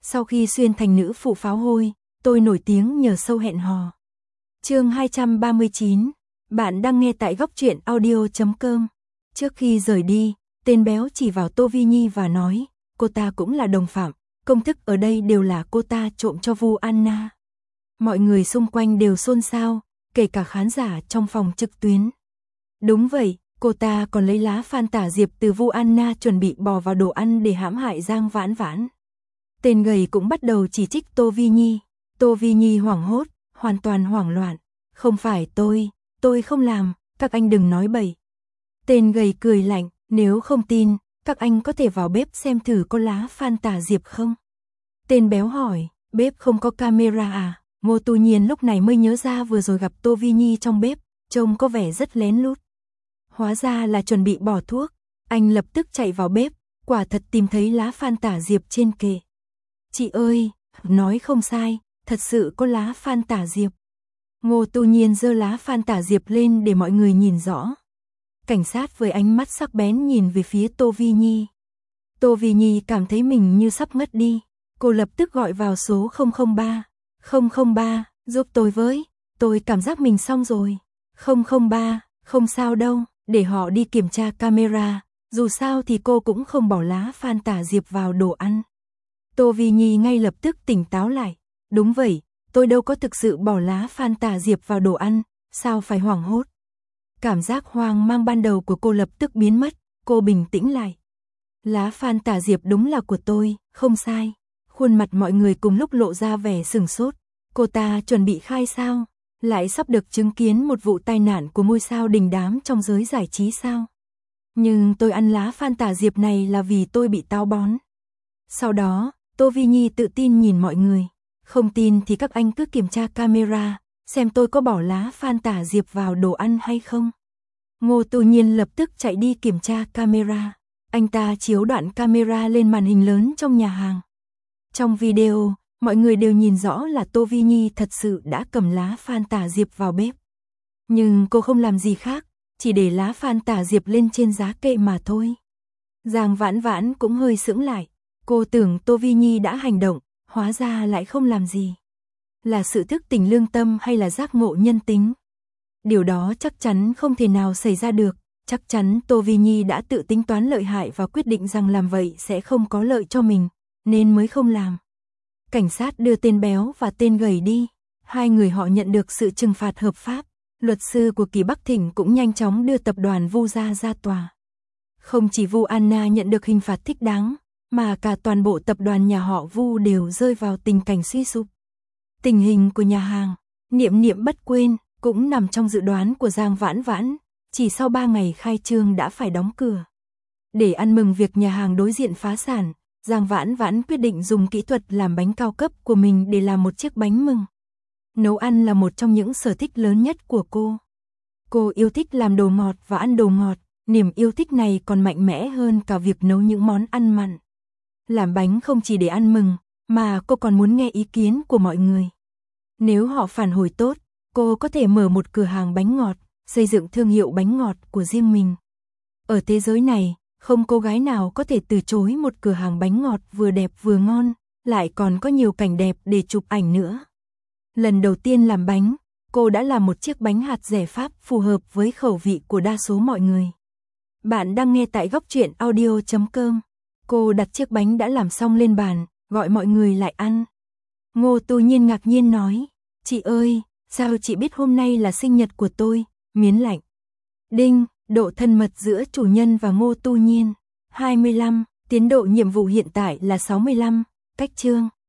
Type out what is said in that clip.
Sau khi xuyên thành nữ phụ pháo hôi, tôi nổi tiếng nhờ show hẹn hò. Chương 239, bạn đang nghe tại góc truyện audio.com. Trước khi rời đi, tên béo chỉ vào Tô Vi Nhi và nói, cô ta cũng là đồng phạm, công thức ở đây đều là cô ta trộm cho Vu Anna. Mọi người xung quanh đều xôn xao, kể cả khán giả trong phòng trực tuyến. Đúng vậy, cô ta còn lấy lá phan tả diệp từ Vu Anna chuẩn bị bỏ vào đồ ăn để hãm hại Giang Vãn Vãn. Tên gầy cũng bắt đầu chỉ trích Tô Vi Nhi. Tô Vi Nhi hoảng hốt, hoàn toàn hoảng loạn. Không phải tôi không làm, các anh đừng nói bậy. Tên gầy cười lạnh, nếu không tin, các anh có thể vào bếp xem thử có lá phan tả diệp không? Tên béo hỏi, bếp không có camera à? Ngô Tu Nhiên lúc này mới nhớ ra vừa rồi gặp Tô Vi Nhi trong bếp, trông có vẻ rất lén lút. Hóa ra là chuẩn bị bỏ thuốc. Anh lập tức chạy vào bếp, quả thật tìm thấy lá phan tả diệp trên kệ. Chị ơi, nói không sai, thật sự có lá phan tả diệp. Ngô Tu Nhiên giơ lá phan tả diệp lên để mọi người nhìn rõ. Cảnh sát với ánh mắt sắc bén nhìn về phía Tô Vi Nhi. Tô Vi Nhi cảm thấy mình như sắp ngất đi. Cô lập tức gọi vào số 003. 003, giúp tôi với, tôi cảm giác mình xong rồi. 003, không sao đâu, để họ đi kiểm tra camera, dù sao thì cô cũng không bỏ lá phan tả diệp vào đồ ăn. Tô Vi Nhi ngay lập tức tỉnh táo lại. Đúng vậy, tôi đâu có thực sự bỏ lá phan tả diệp vào đồ ăn, sao phải hoảng hốt. Cảm giác hoang mang ban đầu của cô lập tức biến mất, cô bình tĩnh lại. Lá phan tả diệp đúng là của tôi, không sai. Khuôn mặt mọi người cùng lúc lộ ra vẻ sửng sốt. Cô ta chuẩn bị khai sao? Lại sắp được chứng kiến một vụ tai nạn của ngôi sao đình đám trong giới giải trí sao? Nhưng tôi ăn lá phan tả diệp này là vì tôi bị táo bón. Sau đó, Tô Vi Nhi tự tin nhìn mọi người. Không tin thì các anh cứ kiểm tra camera, xem tôi có bỏ lá phan tả diệp vào đồ ăn hay không. Ngô Tu Nhiên lập tức chạy đi kiểm tra camera. Anh ta chiếu đoạn camera lên màn hình lớn trong nhà hàng. Trong video, mọi người đều nhìn rõ là Tô Vi Nhi thật sự đã cầm lá phan tả diệp vào bếp. Nhưng cô không làm gì khác, chỉ để lá phan tả diệp lên trên giá kệ mà thôi. Giang Vãn Vãn cũng hơi sững lại. Cô tưởng Tô Vi Nhi đã hành động, hóa ra lại không làm gì. Là sự thức tỉnh lương tâm hay là giác ngộ nhân tính? Điều đó chắc chắn không thể nào xảy ra được. Chắc chắn Tô Vi Nhi đã tự tính toán lợi hại và quyết định rằng làm vậy sẽ không có lợi cho mình, nên mới không làm. Cảnh sát đưa tên béo và tên gầy đi. Hai người họ nhận được sự trừng phạt hợp pháp. Luật sư của Kỳ Bắc Thịnh cũng nhanh chóng đưa tập đoàn Vu ra tòa. Không chỉ Vu Anna nhận được hình phạt thích đáng, mà cả toàn bộ tập đoàn nhà họ Vu đều rơi vào tình cảnh suy sụp. Tình hình của nhà hàng Niệm Niệm Bất Quên cũng nằm trong dự đoán của Giang Vãn Vãn, chỉ sau 3 ngày khai trương đã phải đóng cửa. Để ăn mừng việc nhà hàng đối diện phá sản, Giang Vãn Vãn quyết định dùng kỹ thuật làm bánh cao cấp của mình để làm một chiếc bánh mừng. Nấu ăn là một trong những sở thích lớn nhất của cô. Cô yêu thích làm đồ ngọt và ăn đồ ngọt, niềm yêu thích này còn mạnh mẽ hơn cả việc nấu những món ăn mặn. Làm bánh không chỉ để ăn mừng, mà cô còn muốn nghe ý kiến của mọi người. Nếu họ phản hồi tốt, cô có thể mở một cửa hàng bánh ngọt, xây dựng thương hiệu bánh ngọt của riêng mình. Ở thế giới này, không cô gái nào có thể từ chối một cửa hàng bánh ngọt vừa đẹp vừa ngon, lại còn có nhiều cảnh đẹp để chụp ảnh nữa. Lần đầu tiên làm bánh, cô đã làm một chiếc bánh hạt rẻ Pháp phù hợp với khẩu vị của đa số mọi người. Bạn đang nghe tại góc truyện audio.com. Cô đặt chiếc bánh đã làm xong lên bàn, gọi mọi người lại ăn. Ngô Tu Nhiên ngạc nhiên nói, chị ơi, sao chị biết hôm nay là sinh nhật của tôi? Miến lạnh. Đinh, độ thân mật giữa chủ nhân và Ngô Tu Nhiên. 25, tiến độ nhiệm vụ hiện tại là 65, cách chương.